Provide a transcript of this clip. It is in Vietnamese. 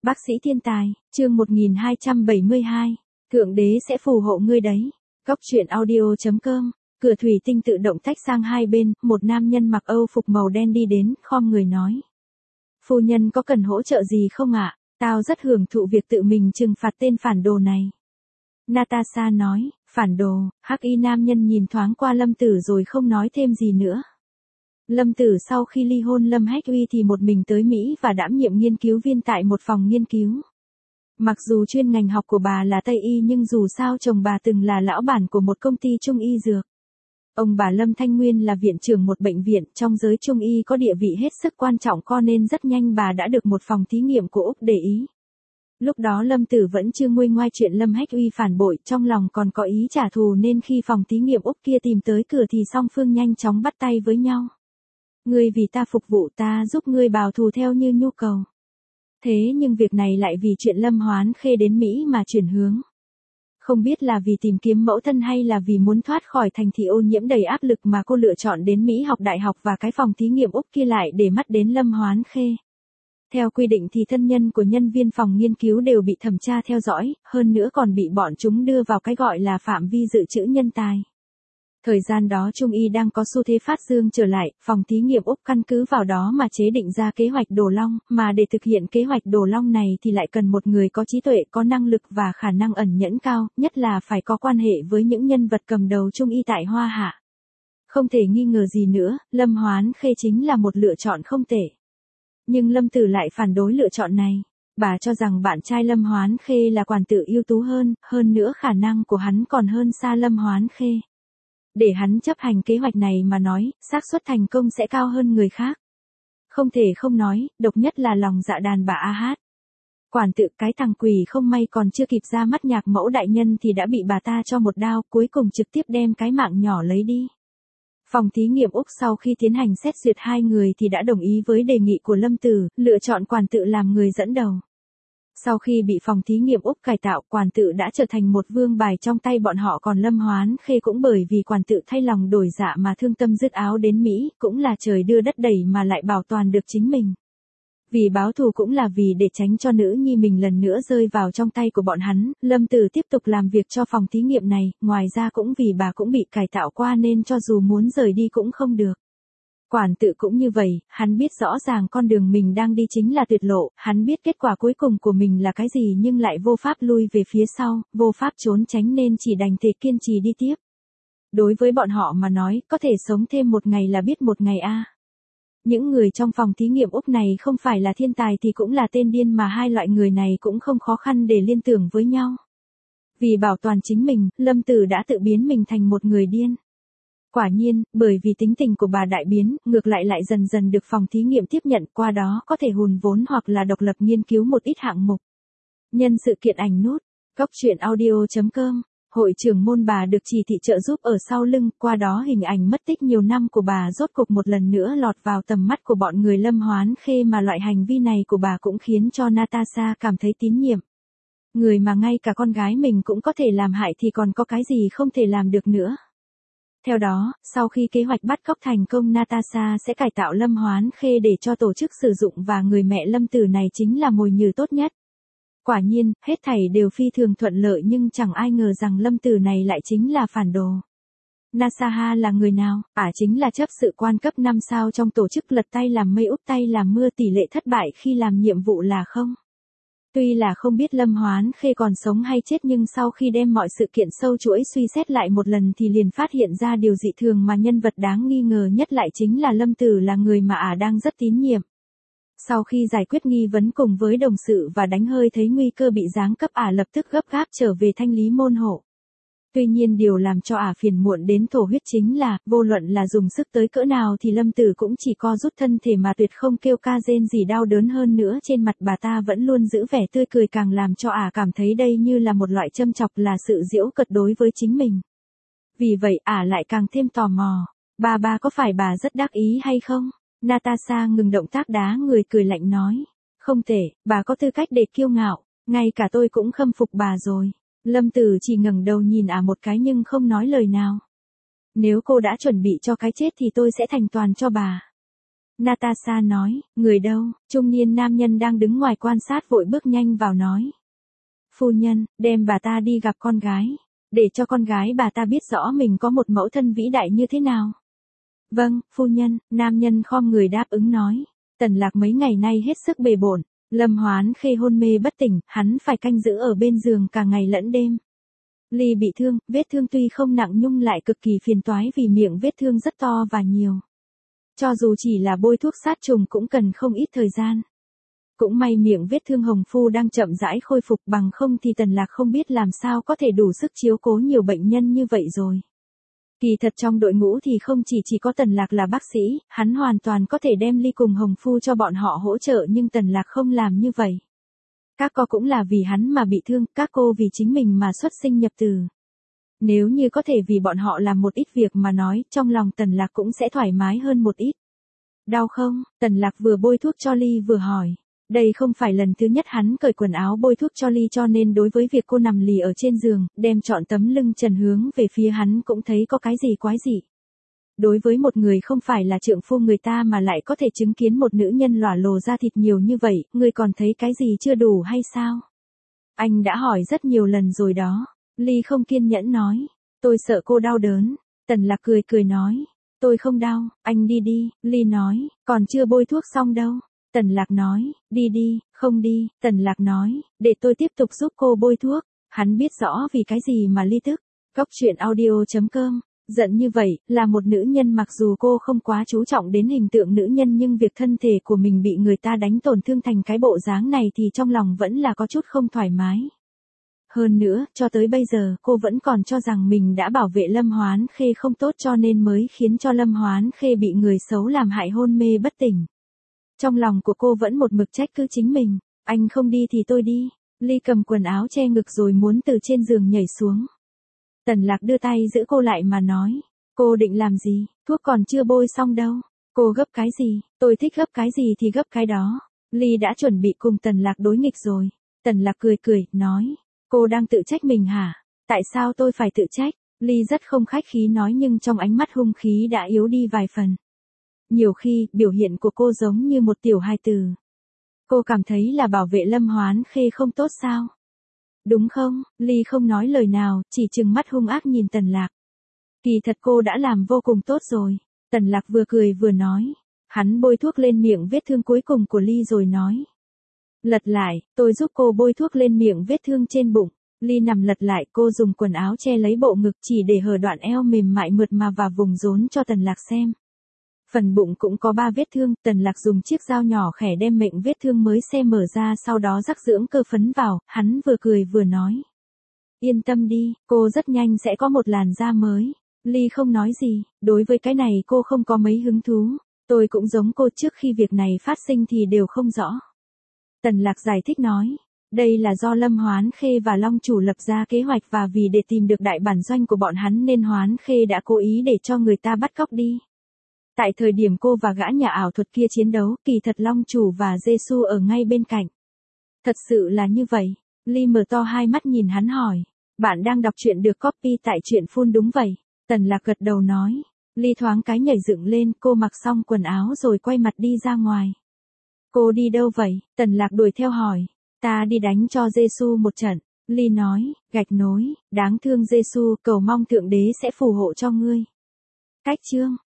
Bác sĩ thiên tài, chương 1272. Thượng đế sẽ phù hộ ngươi đấy. Góc truyện audio.com. Cửa thủy tinh tự động tách sang hai bên, một nam nhân mặc Âu phục màu đen đi đến, khom người nói. Phu nhân có cần hỗ trợ gì không ạ? Tao rất hưởng thụ việc tự mình trừng phạt tên phản đồ này. Natasha nói, phản đồ. Hắc y nam nhân nhìn thoáng qua Lâm Tử rồi không nói thêm gì nữa. Lâm Tử sau khi ly hôn Lâm Hách Uy thì một mình tới Mỹ và đảm nhiệm nghiên cứu viên tại một phòng nghiên cứu. Mặc dù chuyên ngành học của bà là Tây y nhưng dù sao chồng bà từng là lão bản của một công ty trung y dược. Ông bà Lâm Thanh Nguyên là viện trưởng một bệnh viện trong giới trung y có địa vị hết sức quan trọng, cho nên rất nhanh bà đã được một phòng thí nghiệm của Úc để ý. Lúc đó Lâm Tử vẫn chưa nguôi ngoai chuyện Lâm Hách Uy phản bội, trong lòng còn có ý trả thù, nên khi phòng thí nghiệm Úc kia tìm tới cửa thì song phương nhanh chóng bắt tay với nhau. Ngươi vì ta phục vụ, ta giúp ngươi báo thù theo như nhu cầu. Thế nhưng việc này lại vì chuyện Lâm Hoán Khê đến Mỹ mà chuyển hướng. Không biết là vì tìm kiếm mẫu thân hay là vì muốn thoát khỏi thành thị ô nhiễm đầy áp lực mà cô lựa chọn đến Mỹ học đại học, và cái phòng thí nghiệm Úc kia lại để mắt đến Lâm Hoán Khê. Theo quy định thì thân nhân của nhân viên phòng nghiên cứu đều bị thẩm tra theo dõi, hơn nữa còn bị bọn chúng đưa vào cái gọi là phạm vi dự trữ nhân tài. Thời gian đó Trung y đang có xu thế phát dương trở lại, phòng thí nghiệm Úc căn cứ vào đó mà chế định ra kế hoạch Đồ Long, mà để thực hiện kế hoạch Đồ Long này thì lại cần một người có trí tuệ, có năng lực và khả năng ẩn nhẫn cao, nhất là phải có quan hệ với những nhân vật cầm đầu Trung y tại Hoa Hạ. Không thể nghi ngờ gì nữa, Lâm Hoán Khê chính là một lựa chọn không tệ. Nhưng Lâm Tử lại phản đối lựa chọn này. Bà cho rằng bạn trai Lâm Hoán Khê là quản tử ưu tú hơn nữa khả năng của hắn còn hơn xa Lâm Hoán Khê. Để hắn chấp hành kế hoạch này mà nói, xác suất thành công sẽ cao hơn người khác. Không thể không nói, độc nhất là lòng dạ đàn bà A Hát. Quản tự cái thằng quỷ không may còn chưa kịp ra mắt nhạc mẫu đại nhân thì đã bị bà ta cho một đao, cuối cùng trực tiếp đem cái mạng nhỏ lấy đi. Phòng thí nghiệm Úc sau khi tiến hành xét duyệt hai người thì đã đồng ý với đề nghị của Lâm Tử, lựa chọn quản tự làm người dẫn đầu. Sau khi bị phòng thí nghiệm Úc cải tạo, quản tự đã trở thành một vương bài trong tay bọn họ, còn Lâm Hoán Khê cũng bởi vì quản tự thay lòng đổi dạ mà thương tâm dứt áo đến Mỹ, cũng là trời đưa đất đẩy mà lại bảo toàn được chính mình. Vì báo thù cũng là vì để tránh cho nữ nhi mình lần nữa rơi vào trong tay của bọn hắn, Lâm Tử tiếp tục làm việc cho phòng thí nghiệm này, ngoài ra cũng vì bà cũng bị cải tạo qua nên cho dù muốn rời đi cũng không được. Quản tự cũng như vậy, hắn biết rõ ràng con đường mình đang đi chính là tuyệt lộ, hắn biết kết quả cuối cùng của mình là cái gì nhưng lại vô pháp lui về phía sau, vô pháp trốn tránh nên chỉ đành thể kiên trì đi tiếp. Đối với bọn họ mà nói, có thể sống thêm một ngày là biết một ngày a. Những người trong phòng thí nghiệm Úc này không phải là thiên tài thì cũng là tên điên, mà hai loại người này cũng không khó khăn để liên tưởng với nhau. Vì bảo toàn chính mình, Lâm Tử đã tự biến mình thành một người điên. Quả nhiên, bởi vì tính tình của bà đại biến, ngược lại dần dần được phòng thí nghiệm tiếp nhận, qua đó có thể hùn vốn hoặc là độc lập nghiên cứu một ít hạng mục. Nhân sự kiện ảnh nút, góc truyện audio.com, hội trưởng môn bà được chỉ thị trợ giúp ở sau lưng, qua đó hình ảnh mất tích nhiều năm của bà rốt cục một lần nữa lọt vào tầm mắt của bọn người Lâm Hoán Khê, mà loại hành vi này của bà cũng khiến cho Natasha cảm thấy tín nhiệm. Người mà ngay cả con gái mình cũng có thể làm hại thì còn có cái gì không thể làm được nữa. Theo đó, sau khi kế hoạch bắt cóc thành công, Natasha sẽ cải tạo Lâm Hoán Khê để cho tổ chức sử dụng, và người mẹ Lâm Tử này chính là mồi nhử tốt nhất. Quả nhiên, hết thảy đều phi thường thuận lợi, nhưng chẳng ai ngờ rằng Lâm Tử này lại chính là phản đồ. Natasha là người nào? Chính là chấp sự quan cấp 5 sao trong tổ chức lật tay làm mây úp tay làm mưa, tỷ lệ thất bại khi làm nhiệm vụ là không. Tuy là không biết Lâm Hoán Khê còn sống hay chết, nhưng sau khi đem mọi sự kiện sâu chuỗi suy xét lại một lần thì liền phát hiện ra điều dị thường, mà nhân vật đáng nghi ngờ nhất lại chính là Lâm Tử, là người mà đang rất tín nhiệm. Sau khi giải quyết nghi vấn cùng với đồng sự và đánh hơi thấy nguy cơ bị giáng cấp, lập tức gấp gáp trở về thanh lý môn hộ. Tuy nhiên điều làm cho phiền muộn đến thổ huyết chính là, vô luận là dùng sức tới cỡ nào thì Lâm Tử cũng chỉ co rút thân thể mà tuyệt không kêu ca rên gì đau đớn, hơn nữa trên mặt bà ta vẫn luôn giữ vẻ tươi cười, càng làm cho cảm thấy đây như là một loại châm chọc, là sự giễu cợt đối với chính mình. Vì vậy lại càng thêm tò mò, bà có phải bà rất đắc ý hay không? Natasha ngừng động tác đá người, cười lạnh nói, không thể, bà có tư cách để kiêu ngạo, ngay cả tôi cũng khâm phục bà rồi. Lâm Tử chỉ ngẩng đầu nhìn một cái nhưng không nói lời nào. Nếu cô đã chuẩn bị cho cái chết thì tôi sẽ thành toàn cho bà. Natasha nói, người đâu? Trung niên nam nhân đang đứng ngoài quan sát vội bước nhanh vào nói. Phu nhân, đem bà ta đi gặp con gái, để cho con gái bà ta biết rõ mình có một mẫu thân vĩ đại như thế nào. Vâng, phu nhân, nam nhân khom người đáp ứng nói. Tần Lạc mấy ngày nay hết sức bề bộn, Lâm Hoán Khê hôn mê bất tỉnh, hắn phải canh giữ ở bên giường cả ngày lẫn đêm. Ly bị thương, vết thương tuy không nặng nhưng lại cực kỳ phiền toái vì miệng vết thương rất to và nhiều. Cho dù chỉ là bôi thuốc sát trùng cũng cần không ít thời gian. Cũng may miệng vết thương Hồng Phu đang chậm rãi khôi phục, bằng không thì Tần Lạc không biết làm sao có thể đủ sức chiếu cố nhiều bệnh nhân như vậy rồi. Kỳ thật trong đội ngũ thì không chỉ có Tần Lạc là bác sĩ, hắn hoàn toàn có thể đem Ly cùng Hồng Phu cho bọn họ hỗ trợ, nhưng Tần Lạc không làm như vậy. Các cô cũng là vì hắn mà bị thương, các cô vì chính mình mà xuất sinh nhập tử. Nếu như có thể vì bọn họ làm một ít việc mà nói, trong lòng Tần Lạc cũng sẽ thoải mái hơn một ít. Đau không? Tần Lạc vừa bôi thuốc cho Ly vừa hỏi. Đây không phải lần thứ nhất hắn cởi quần áo bôi thuốc cho Ly, cho nên đối với việc cô nằm lì ở trên giường, đem trọn tấm lưng trần hướng về phía hắn cũng thấy có cái gì quái dị. Đối với một người không phải là trượng phu người ta mà lại có thể chứng kiến một nữ nhân lỏa lồ ra thịt nhiều như vậy, người còn thấy cái gì chưa đủ hay sao? Anh đã hỏi rất nhiều lần rồi đó. Ly không kiên nhẫn nói. Tôi sợ cô đau đớn. Tần Lạc cười nói. Tôi không đau, anh đi đi. Ly nói, còn chưa bôi thuốc xong đâu. Tần Lạc nói, đi đi, không đi. Tần Lạc nói, để tôi tiếp tục giúp cô bôi thuốc. Hắn biết rõ vì cái gì mà Ly tức. Cóc truyện audio.com. Giận như vậy, là một nữ nhân mặc dù cô không quá chú trọng đến hình tượng nữ nhân, nhưng việc thân thể của mình bị người ta đánh tổn thương thành cái bộ dáng này thì trong lòng vẫn là có chút không thoải mái. Hơn nữa, cho tới bây giờ cô vẫn còn cho rằng mình đã bảo vệ Lâm Hoán Khê không tốt, cho nên mới khiến cho Lâm Hoán Khê bị người xấu làm hại hôn mê bất tỉnh. Trong lòng của cô vẫn một mực trách cứ chính mình. Anh không đi thì tôi đi. Ly cầm quần áo che ngực rồi muốn từ trên giường nhảy xuống. Tần Lạc đưa tay giữ cô lại mà nói. Cô định làm gì? Thuốc còn chưa bôi xong đâu. Cô gấp cái gì? Tôi thích gấp cái gì thì gấp cái đó. Ly đã chuẩn bị cùng Tần Lạc đối nghịch rồi. Tần Lạc cười, nói. Cô đang tự trách mình hả? Tại sao tôi phải tự trách? Ly rất không khách khí nói, nhưng trong ánh mắt hung khí đã yếu đi vài phần. Nhiều khi, biểu hiện của cô giống như một tiểu hài tử. Cô cảm thấy là bảo vệ Lâm Hoán Khê không tốt sao? Đúng không? Ly không nói lời nào, chỉ trừng mắt hung ác nhìn Tần Lạc. Kỳ thật cô đã làm vô cùng tốt rồi. Tần Lạc vừa cười vừa nói. Hắn bôi thuốc lên miệng vết thương cuối cùng của Ly rồi nói. Lật lại, tôi giúp cô bôi thuốc lên miệng vết thương trên bụng. Ly nằm lật lại, cô dùng quần áo che lấy bộ ngực chỉ để hở đoạn eo mềm mại mượt mà và vùng rốn cho Tần Lạc xem. Phần bụng cũng có 3 vết thương, Tần Lạc dùng chiếc dao nhỏ khẽ đem miệng vết thương mới xe mở ra, sau đó rắc dưỡng cơ phấn vào, hắn vừa cười vừa nói. Yên tâm đi, cô rất nhanh sẽ có một làn da mới. Ly không nói gì, đối với cái này cô không có mấy hứng thú. Tôi cũng giống cô, trước khi việc này phát sinh thì đều không rõ. Tần Lạc giải thích nói. Đây là do Lâm Hoán Khê và Long Chủ lập ra kế hoạch, và vì để tìm được đại bản doanh của bọn hắn nên Hoán Khê đã cố ý để cho người ta bắt cóc đi. Tại thời điểm cô và gã nhà ảo thuật kia chiến đấu, kỳ thật Long Chủ và Giê-xu ở ngay bên cạnh. Thật sự là như vậy. Ly mở to hai mắt nhìn hắn hỏi. Bạn đang đọc truyện được copy tại truyện phun đúng vậy. Tần Lạc gật đầu nói. Ly thoáng cái nhảy dựng lên, cô mặc xong quần áo rồi quay mặt đi ra ngoài. Cô đi đâu vậy? Tần Lạc đuổi theo hỏi. Ta đi đánh cho Giê-xu một trận. Ly nói, gạch nối, đáng thương Giê-xu, cầu mong Thượng Đế sẽ phù hộ cho ngươi. Cách chương